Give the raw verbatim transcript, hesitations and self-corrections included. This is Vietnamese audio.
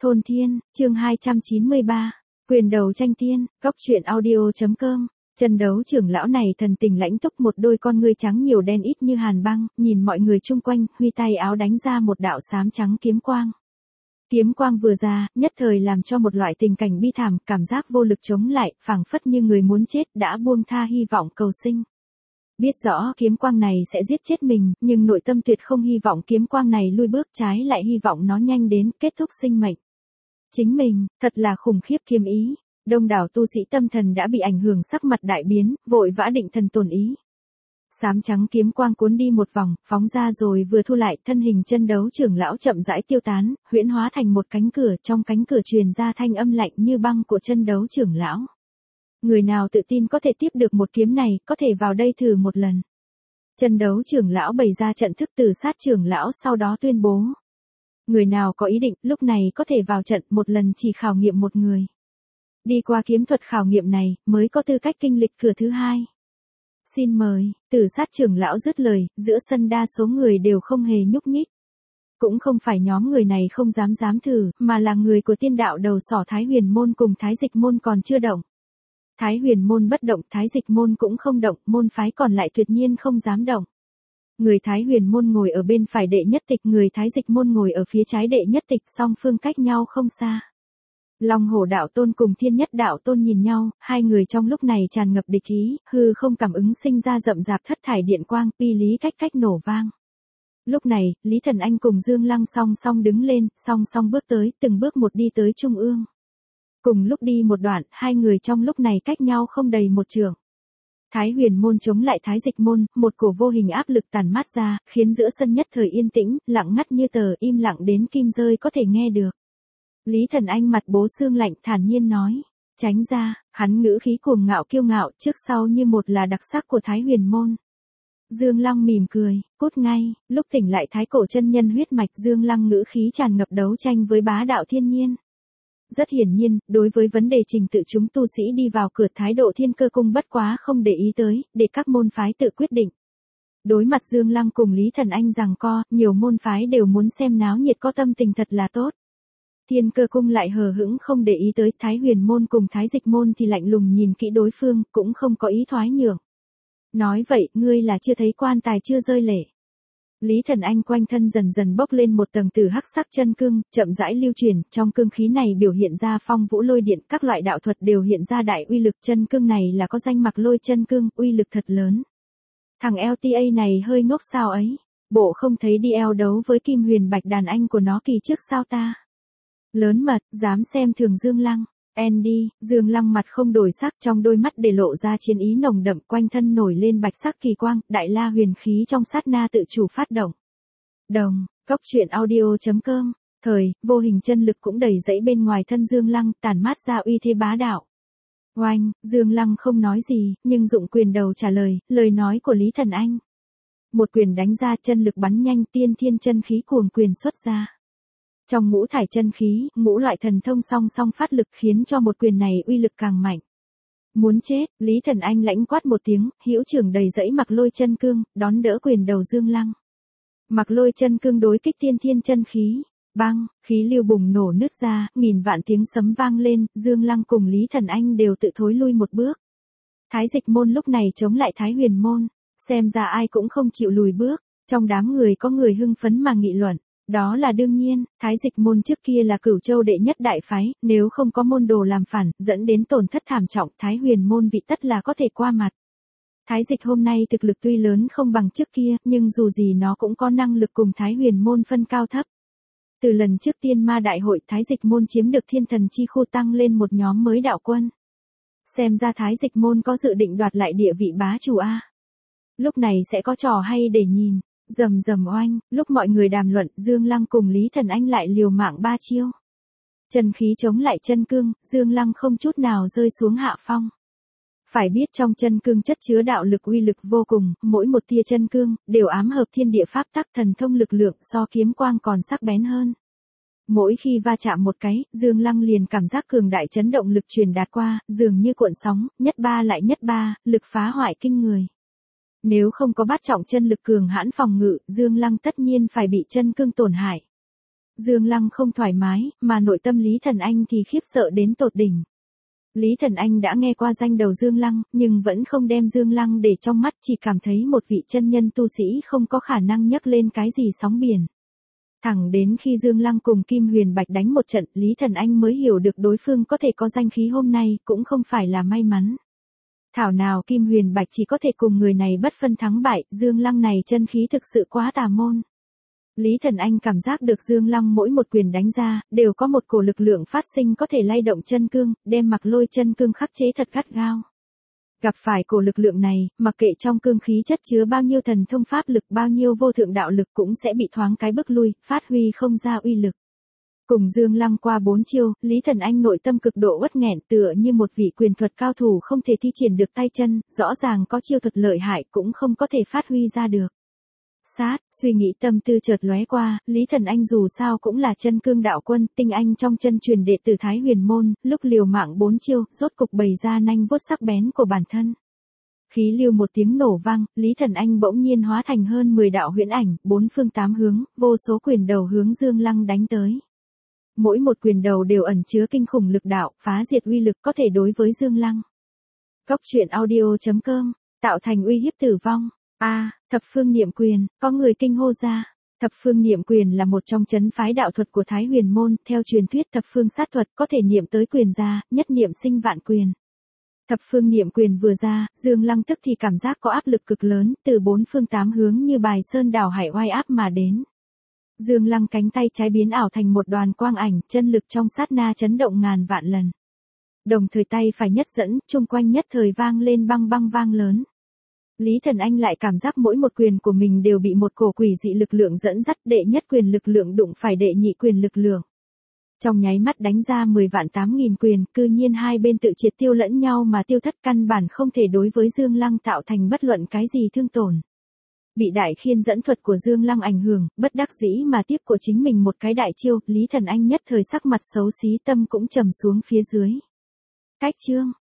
Thôn Thiên, chương hai trăm chín mươi ba, quyền đầu tranh tiên, góc truyện audio.com. Chân đấu trưởng lão này thần tình lãnh túc, một đôi con ngươi trắng nhiều đen ít như hàn băng, nhìn mọi người chung quanh, huy tay áo đánh ra một đạo xám trắng kiếm quang. Kiếm quang vừa ra, nhất thời làm cho một loại tình cảnh bi thảm, cảm giác vô lực chống lại, phảng phất như người muốn chết đã buông tha hy vọng cầu sinh. Biết rõ kiếm quang này sẽ giết chết mình, nhưng nội tâm tuyệt không hy vọng kiếm quang này lui bước, trái lại hy vọng nó nhanh đến, kết thúc sinh mệnh. Chính mình, thật là khủng khiếp kiếm ý. Đông đảo tu sĩ tâm thần đã bị ảnh hưởng, sắc mặt đại biến, vội vã định thần tồn ý. Xám trắng kiếm quang cuốn đi một vòng, phóng ra rồi vừa thu lại, thân hình chân đấu trưởng lão chậm rãi tiêu tán, huyễn hóa thành một cánh cửa, trong cánh cửa truyền ra thanh âm lạnh như băng của chân đấu trưởng lão. Người nào tự tin có thể tiếp được một kiếm này, có thể vào đây thử một lần. Chân đấu trưởng lão bày ra trận thức từ sát trưởng lão, sau đó tuyên bố. Người nào có ý định, lúc này có thể vào trận, một lần chỉ khảo nghiệm một người. Đi qua kiếm thuật khảo nghiệm này, mới có tư cách kinh lịch cửa thứ hai. Xin mời, tử sát trưởng lão dứt lời, giữa sân đa số người đều không hề nhúc nhích. Cũng không phải nhóm người này không dám dám thử, mà là người của tiên đạo đầu sỏ Thái Huyền môn cùng Thái Dịch môn còn chưa động. Thái Huyền môn bất động, Thái Dịch môn cũng không động, môn phái còn lại tuyệt nhiên không dám động. Người Thái Huyền môn ngồi ở bên phải đệ nhất tịch, người Thái Dịch môn ngồi ở phía trái đệ nhất tịch, song phương cách nhau không xa. Long Hổ đạo tôn cùng Thiên Nhất đạo tôn nhìn nhau, hai người trong lúc này tràn ngập địch ý, hư không cảm ứng sinh ra rậm rạp thất thải điện quang, pi lý cách cách nổ vang. Lúc này, Lý Thần Anh cùng Dương Lăng song song đứng lên, song song bước tới, từng bước một đi tới trung ương. Cùng lúc đi một đoạn, hai người trong lúc này cách nhau không đầy một trượng. Thái Huyền môn chống lại Thái Dịch môn, một cổ vô hình áp lực tản mát ra, khiến giữa sân nhất thời yên tĩnh, lặng ngắt như tờ, im lặng đến kim rơi có thể nghe được. Lý Thần Anh mặt bố xương lạnh, thản nhiên nói, tránh ra, hắn ngữ khí cuồng ngạo kiêu ngạo, trước sau như một là đặc sắc của Thái Huyền môn. Dương Lăng mỉm cười, cút ngay, lúc tỉnh lại thái cổ chân nhân huyết mạch, Dương Lăng ngữ khí tràn ngập đấu tranh với bá đạo thiên nhiên. Rất hiển nhiên, đối với vấn đề trình tự chúng tu sĩ đi vào cửa thái độ Thiên Cơ cung bất quá không để ý tới, để các môn phái tự quyết định. Đối mặt Dương Lăng cùng Lý Thần Anh giằng co, nhiều môn phái đều muốn xem náo nhiệt, có tâm tình thật là tốt. Thiên Cơ cung lại hờ hững không để ý tới, Thái Huyền môn cùng Thái Dịch môn thì lạnh lùng nhìn kỹ đối phương, cũng không có ý thoái nhượng. Nói vậy, ngươi là chưa thấy quan tài chưa rơi lệ. Lý Thần Anh quanh thân dần dần bốc lên một tầng từ hắc sắc chân cương, chậm rãi lưu truyền, trong cương khí này biểu hiện ra phong vũ lôi điện, các loại đạo thuật đều hiện ra đại uy lực, chân cương này là có danh Mặc Lôi chân cương, uy lực thật lớn. Thằng lờ tê a này hơi ngốc sao ấy, bộ không thấy đi eo đấu với Kim Huyền Bạch đàn anh của nó kỳ trước sao ta? Lớn mật, dám xem thường Dương Lăng. Andy, Dương Lăng mặt không đổi sắc, trong đôi mắt để lộ ra chiến ý nồng đậm, quanh thân nổi lên bạch sắc kỳ quang, đại la huyền khí trong sát na tự chủ phát động. Đồng, góc truyện audio.com, thời, vô hình chân lực cũng đầy dẫy bên ngoài thân Dương Lăng, tản mát ra uy thế bá đạo. Oanh, Dương Lăng không nói gì, nhưng dụng quyền đầu trả lời, lời nói của Lý Thần Anh. Một quyền đánh ra, chân lực bắn nhanh, tiên thiên chân khí cuồng quyền xuất ra. Trong ngũ thải chân khí, ngũ loại thần thông song song phát lực khiến cho một quyền này uy lực càng mạnh. Muốn chết, Lý Thần Anh lãnh quát một tiếng, hữu trưởng đầy dẫy Mặc Lôi chân cương, đón đỡ quyền đầu Dương Lăng. Mặc Lôi chân cương đối kích tiên thiên chân khí, băng, khí lưu bùng nổ nứt ra, nghìn vạn tiếng sấm vang lên, Dương Lăng cùng Lý Thần Anh đều tự thối lui một bước. Thái Dịch môn lúc này chống lại Thái Huyền môn, xem ra ai cũng không chịu lùi bước, trong đám người có người hưng phấn mà nghị luận. Đó là đương nhiên, Thái Dịch môn trước kia là Cửu Châu đệ nhất đại phái, nếu không có môn đồ làm phản, dẫn đến tổn thất thảm trọng, Thái Huyền môn vị tất là có thể qua mặt. Thái Dịch hôm nay thực lực tuy lớn không bằng trước kia, nhưng dù gì nó cũng có năng lực cùng Thái Huyền môn phân cao thấp. Từ lần trước Tiên Ma đại hội, Thái Dịch môn chiếm được Thiên Thần chi khu, tăng lên một nhóm mới đạo quân. Xem ra Thái Dịch môn có dự định đoạt lại địa vị bá chủ a. Lúc này sẽ có trò hay để nhìn. Rầm rầm oanh, lúc mọi người đàm luận, Dương Lăng cùng Lý Thần Anh lại liều mạng ba chiêu. Chân khí chống lại chân cương, Dương Lăng không chút nào rơi xuống hạ phong. Phải biết trong chân cương chất chứa đạo lực uy lực vô cùng, mỗi một tia chân cương, đều ám hợp thiên địa pháp tắc, thần thông lực lượng so kiếm quang còn sắc bén hơn. Mỗi khi va chạm một cái, Dương Lăng liền cảm giác cường đại chấn động lực truyền đạt qua, dường như cuộn sóng, nhất ba lại nhất ba, lực phá hoại kinh người. Nếu không có bát trọng chân lực cường hãn phòng ngự, Dương Lăng tất nhiên phải bị chân cương tổn hại. Dương Lăng không thoải mái, mà nội tâm Lý Thần Anh thì khiếp sợ đến tột đỉnh. Lý Thần Anh đã nghe qua danh đầu Dương Lăng, nhưng vẫn không đem Dương Lăng để trong mắt, chỉ cảm thấy một vị chân nhân tu sĩ không có khả năng nhấc lên cái gì sóng biển. Thẳng đến khi Dương Lăng cùng Kim Huyền Bạch đánh một trận, Lý Thần Anh mới hiểu được đối phương có thể có danh khí hôm nay, cũng không phải là may mắn. Thảo nào Kim Huyền Bạch chỉ có thể cùng người này bất phân thắng bại, Dương Lăng này chân khí thực sự quá tà môn. Lý Thần Anh cảm giác được Dương Lăng mỗi một quyền đánh ra, đều có một cổ lực lượng phát sinh có thể lay động chân cương, đem mặc lôi chân cương khắc chế thật gắt gao. Gặp phải cổ lực lượng này, mặc kệ trong cương khí chất chứa bao nhiêu thần thông pháp lực, bao nhiêu vô thượng đạo lực cũng sẽ bị thoáng cái bức lui, phát huy không ra uy lực. Cùng Dương Lăng qua bốn chiêu, Lý Thần Anh nội tâm cực độ uất nghẹn, tựa như một vị quyền thuật cao thủ không thể thi triển được tay chân, rõ ràng có chiêu thuật lợi hại cũng không có thể phát huy ra được. Sát, suy nghĩ tâm tư chợt lóe qua, Lý Thần Anh dù sao cũng là chân cương đạo quân, tinh anh trong chân truyền đệ tử Thái Huyền môn, lúc liều mạng bốn chiêu, rốt cục bày ra nanh vuốt sắc bén của bản thân. Khí lưu một tiếng nổ vang, Lý Thần Anh bỗng nhiên hóa thành hơn mười đạo huyễn ảnh, bốn phương tám hướng, vô số quyền đầu hướng Dương Lăng đánh tới. Mỗi một quyền đầu đều ẩn chứa kinh khủng lực đạo, phá diệt uy lực có thể đối với Dương Lăng. Cốc truyện audio chấm com, tạo thành uy hiếp tử vong. A, à, thập phương niệm quyền, có người kinh hô ra. Thập phương niệm quyền là một trong chấn phái đạo thuật của Thái Huyền môn, theo truyền thuyết thập phương sát thuật có thể niệm tới quyền ra, nhất niệm sinh vạn quyền. Thập phương niệm quyền vừa ra, Dương Lăng tức thì cảm giác có áp lực cực lớn, từ bốn phương tám hướng như bài sơn đảo hải oai áp mà đến. Dương Lăng cánh tay trái biến ảo thành một đoàn quang ảnh, chân lực trong sát na chấn động ngàn vạn lần. Đồng thời tay phải nhất dẫn, chung quanh nhất thời vang lên băng băng vang lớn. Lý Thần Anh lại cảm giác mỗi một quyền của mình đều bị một cổ quỷ dị lực lượng dẫn dắt, đệ nhất quyền lực lượng đụng phải đệ nhị quyền lực lượng. Trong nháy mắt đánh ra mười vạn tám nghìn quyền, cư nhiên hai bên tự triệt tiêu lẫn nhau mà tiêu thất, căn bản không thể đối với Dương Lăng tạo thành bất luận cái gì thương tổn. Bị đại khiên dẫn thuật của Dương Lăng ảnh hưởng, bất đắc dĩ mà tiếp của chính mình một cái đại chiêu, Lý Thần Anh nhất thời sắc mặt xấu xí, tâm cũng trầm xuống phía dưới. Cách chương